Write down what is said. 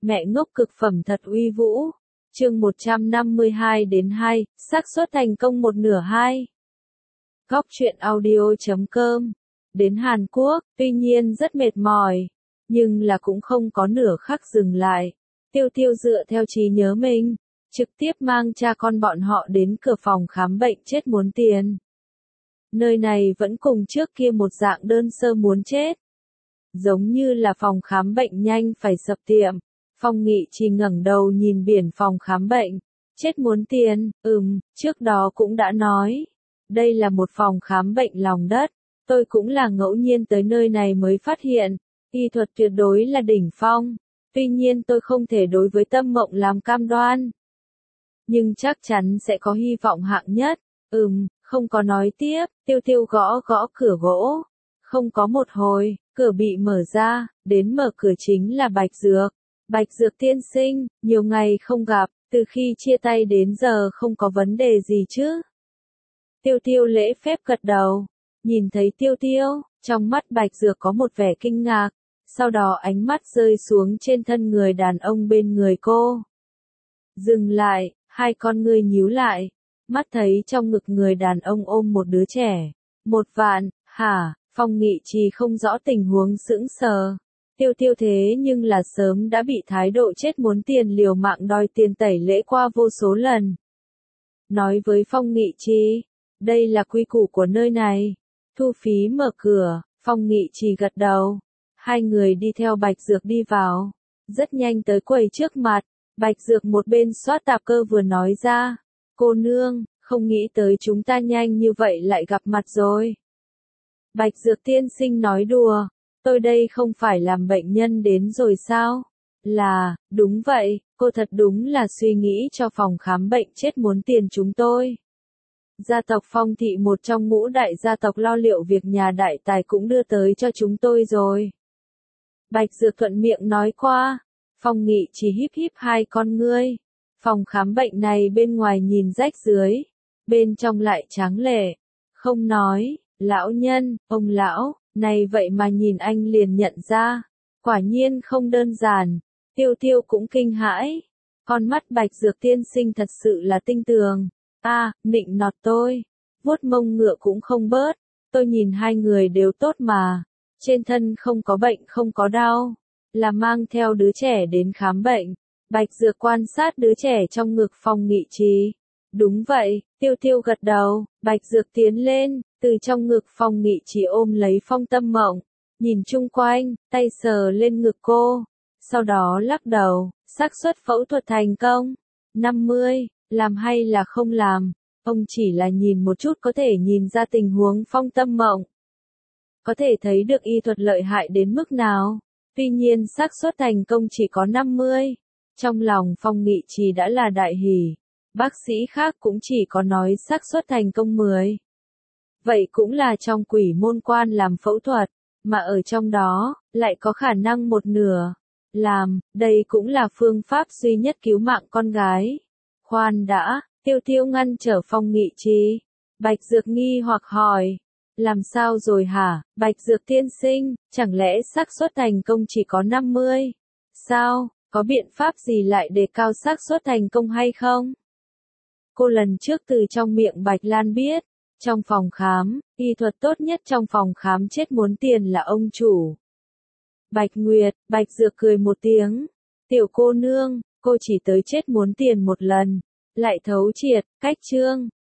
Mẹ ngốc cực phẩm thật uy vũ. Chương 152-2, xác suất thành công 1/2. Góc truyện audio.com. Đến Hàn Quốc, tuy nhiên rất mệt mỏi, nhưng là cũng không có nửa khắc dừng lại. Tiêu Tiêu dựa theo trí nhớ mình, trực tiếp mang cha con bọn họ đến cửa phòng khám bệnh chết muốn tiền. Nơi này vẫn cùng trước kia một dạng đơn sơ muốn chết. Giống như là phòng khám bệnh nhanh phải sập tiệm. Phong Nghị chỉ ngẩng đầu nhìn biển phòng khám bệnh. Chết muốn tiền, trước đó cũng đã nói. Đây là một phòng khám bệnh lòng đất. Tôi cũng là ngẫu nhiên tới nơi này mới phát hiện. Y thuật tuyệt đối là đỉnh phong. Tuy nhiên tôi không thể đối với Tâm Mộng làm cam đoan. Nhưng chắc chắn sẽ có hy vọng hạng nhất. Không có nói tiếp, Tiêu Tiêu gõ gõ cửa gỗ. Không có một hồi, cửa bị mở ra, đến mở cửa chính là Bạch Dược. Bạch Dược tiên sinh, nhiều ngày không gặp, từ khi chia tay đến giờ không có vấn đề gì chứ? Tiêu Tiêu lễ phép gật đầu, nhìn thấy Tiêu Tiêu, trong mắt Bạch Dược có một vẻ kinh ngạc, sau đó ánh mắt rơi xuống trên thân người đàn ông bên người cô. Dừng lại, hai con ngươi nhíu lại, mắt thấy trong ngực người đàn ông ôm một đứa trẻ. 1 vạn, hả? Phong Nghị Trì không rõ tình huống sững sờ. Tiêu Tiêu thế nhưng là sớm đã bị thái độ chết muốn tiền liều mạng đòi tiền tẩy lễ qua vô số lần. Nói với Phong Nghị Trì, đây là quy củ của nơi này. Thu phí mở cửa, Phong Nghị Trì gật đầu. Hai người đi theo Bạch Dược đi vào. Rất nhanh tới quầy trước mặt, Bạch Dược một bên soát tạp cơ vừa nói ra. Cô nương, không nghĩ tới chúng ta nhanh như vậy lại gặp mặt rồi. Bạch Dược tiên sinh nói đùa, tôi đây không phải làm bệnh nhân đến rồi sao? Là, đúng vậy, cô thật đúng là suy nghĩ cho phòng khám bệnh chết muốn tiền chúng tôi. Gia tộc Phong thị một trong ngũ đại gia tộc lo liệu việc nhà đại tài cũng đưa tới cho chúng tôi rồi. Bạch Dược thuận miệng nói qua, Phong Nghị chỉ híp híp hai con ngươi. Phòng khám bệnh này bên ngoài nhìn rách dưới, bên trong lại tráng lệ. Không nói, lão nhân, ông lão, này vậy mà nhìn anh liền nhận ra. Quả nhiên không đơn giản, Tiêu Tiêu cũng kinh hãi. Con mắt Bạch Dược tiên sinh thật sự là tinh tường. Nịnh nọt tôi, vuốt mông ngựa cũng không bớt. Tôi nhìn hai người đều tốt mà. Trên thân không có bệnh không có đau. Là mang theo đứa trẻ đến khám bệnh. Bạch Dược quan sát đứa trẻ trong ngực Phong Nghị Trì. Đúng vậy, Tiêu Tiêu gật đầu, Bạch Dược tiến lên, từ trong ngực Phong Nghị Trì ôm lấy Phong Tâm Mộng, nhìn chung quanh, tay sờ lên ngực cô, sau đó lắc đầu, xác suất phẫu thuật thành công, 50, làm hay là không làm, ông chỉ là nhìn một chút có thể nhìn ra tình huống Phong Tâm Mộng. Có thể thấy được y thuật lợi hại đến mức nào, tuy nhiên xác suất thành công chỉ có 50. Trong lòng Phong Nghị Trì đã là đại hỉ, bác sĩ khác cũng chỉ có nói xác suất thành công 10. Vậy cũng là trong quỷ môn quan làm phẫu thuật, mà ở trong đó, lại có khả năng 1/2. Làm, đây cũng là phương pháp duy nhất cứu mạng con gái. Khoan đã, Tiêu Tiêu ngăn trở Phong Nghị Trì. Bạch Dược nghi hoặc hỏi. Làm sao rồi hả, Bạch Dược tiên sinh, chẳng lẽ xác suất thành công chỉ có 50? Sao? Có biện pháp gì lại đề cao xác suất thành công hay không? Cô lần trước từ trong miệng Bạch Lan biết, trong phòng khám, y thuật tốt nhất trong phòng khám chết muốn tiền là ông chủ. Bạch Nguyệt, Bạch Dược cười một tiếng. Tiểu cô nương, cô chỉ tới chết muốn tiền một lần. Lại thấu triệt, cách chương,